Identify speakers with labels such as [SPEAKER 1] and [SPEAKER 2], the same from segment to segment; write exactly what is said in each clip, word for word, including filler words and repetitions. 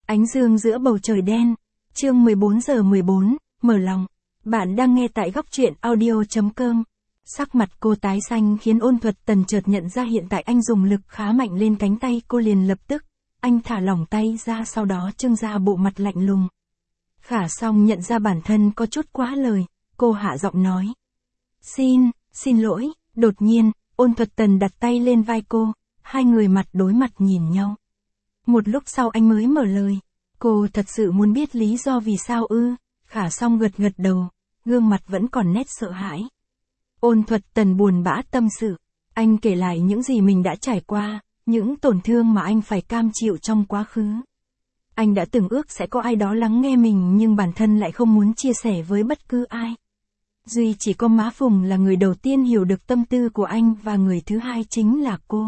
[SPEAKER 1] Ánh dương giữa bầu trời đen. Chương mười bốn giờ mười bốn, mở lòng. Bạn đang nghe tại góc truyện audio chấm com. Sắc mặt cô tái xanh khiến Ôn Thuật Tần chợt nhận ra hiện tại anh dùng lực khá mạnh lên cánh tay cô, liền lập tức. Anh thả lỏng tay ra, sau đó trưng ra bộ mặt lạnh lùng. Khả Song nhận ra bản thân có chút quá lời, cô hạ giọng nói. Xin, xin lỗi. Đột nhiên, Ôn Thuật Tần đặt tay lên vai cô, hai người mặt đối mặt nhìn nhau. Một lúc sau anh mới mở lời. Cô thật sự muốn biết lý do vì sao ư? Khả Song gật gật đầu, gương mặt vẫn còn nét sợ hãi. Ôn Thuật Tần buồn bã tâm sự. Anh kể lại những gì mình đã trải qua, những tổn thương mà anh phải cam chịu trong quá khứ. Anh đã từng ước sẽ có ai đó lắng nghe mình, nhưng bản thân lại không muốn chia sẻ với bất cứ ai. Duy chỉ có má Phùng là người đầu tiên hiểu được tâm tư của anh, và người thứ hai chính là cô.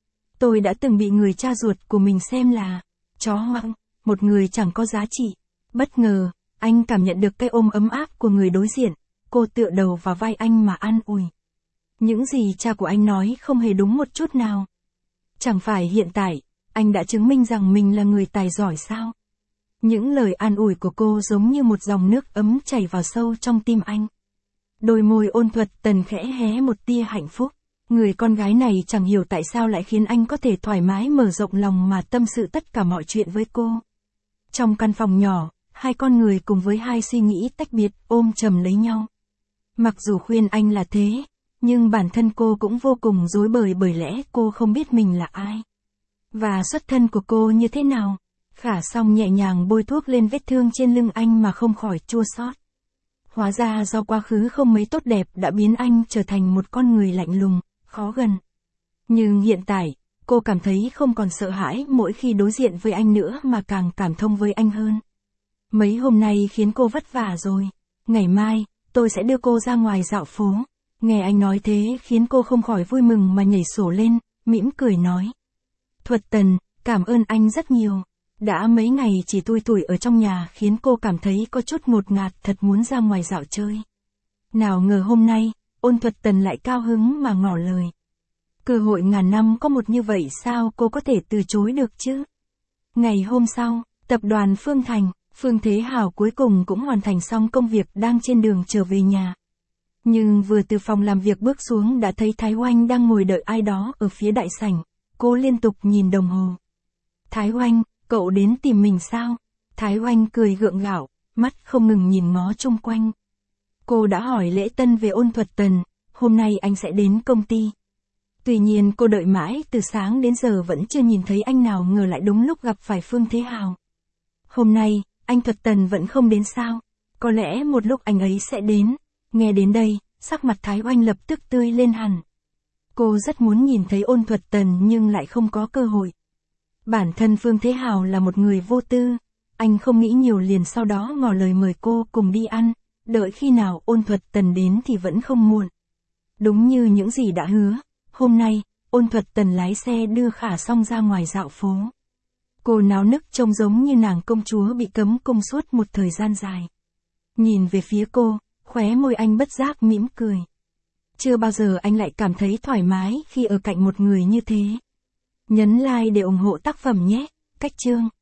[SPEAKER 1] Tôi đã từng bị người cha ruột của mình xem là chó hoang, một người chẳng có giá trị. Bất ngờ, anh cảm nhận được cái ôm ấm áp của người đối diện. Cô tựa đầu vào vai anh mà an ủi. Những gì cha của anh nói không hề đúng một chút nào. Chẳng phải hiện tại, anh đã chứng minh rằng mình là người tài giỏi sao? Những lời an ủi của cô giống như một dòng nước ấm chảy vào sâu trong tim anh. Đôi môi Ôn Thuật Tần khẽ hé một tia hạnh phúc. Người con gái này chẳng hiểu tại sao lại khiến anh có thể thoải mái mở rộng lòng mà tâm sự tất cả mọi chuyện với cô. Trong căn phòng nhỏ, hai con người cùng với hai suy nghĩ tách biệt ôm chầm lấy nhau. Mặc dù khuyên anh là thế, nhưng bản thân cô cũng vô cùng rối bời, bởi lẽ cô không biết mình là ai. Và xuất thân của cô như thế nào. Khả Song nhẹ nhàng bôi thuốc lên vết thương trên lưng anh mà không khỏi chua xót. Hóa ra do quá khứ không mấy tốt đẹp đã biến anh trở thành một con người lạnh lùng, khó gần. Nhưng hiện tại, cô cảm thấy không còn sợ hãi mỗi khi đối diện với anh nữa, mà càng cảm thông với anh hơn. Mấy hôm nay khiến cô vất vả rồi. Ngày mai, tôi sẽ đưa cô ra ngoài dạo phố. Nghe anh nói thế khiến cô không khỏi vui mừng mà nhảy sổ lên, mỉm cười nói. Thuật Tần, cảm ơn anh rất nhiều. Đã mấy ngày chỉ thui thủi ở trong nhà khiến cô cảm thấy có chút ngột ngạt, thật muốn ra ngoài dạo chơi. Nào ngờ hôm nay, Ôn Thuật Tần lại cao hứng mà ngỏ lời. Cơ hội ngàn năm có một như vậy, sao cô có thể từ chối được chứ? Ngày hôm sau, tập đoàn Phương Thành, Phương Thế Hào cuối cùng cũng hoàn thành xong công việc, đang trên đường trở về nhà. Nhưng vừa từ phòng làm việc bước xuống đã thấy Thái Oanh đang ngồi đợi ai đó ở phía đại sảnh. Cô liên tục nhìn đồng hồ. Thái Oanh, cậu đến tìm mình sao? Thái Oanh cười gượng gạo, mắt không ngừng nhìn ngó chung quanh. Cô đã hỏi lễ tân về Ôn Thuật Tần, hôm nay anh sẽ đến công ty. Tuy nhiên cô đợi mãi từ sáng đến giờ vẫn chưa nhìn thấy anh, nào ngờ lại đúng lúc gặp phải Phương Thế Hào. Hôm nay, anh Thuật Tần vẫn không đến sao? Có lẽ một lúc anh ấy sẽ đến. Nghe đến đây, sắc mặt Thái Oanh lập tức tươi lên hẳn. Cô rất muốn nhìn thấy Ôn Thuật Tần nhưng lại không có cơ hội. Bản thân Phương Thế Hào là một người vô tư. Anh không nghĩ nhiều, liền sau đó ngỏ lời mời cô cùng đi ăn. Đợi khi nào Ôn Thuật Tần đến thì vẫn không muộn. Đúng như những gì đã hứa, hôm nay, Ôn Thuật Tần lái xe đưa Khả Song ra ngoài dạo phố. Cô náo nức trông giống như nàng công chúa bị cấm cung suốt một thời gian dài. Nhìn về phía cô, khóe môi anh bất giác mỉm cười. Chưa bao giờ anh lại cảm thấy thoải mái khi ở cạnh một người như thế. Nhấn like để ủng hộ tác phẩm nhé. Cách chương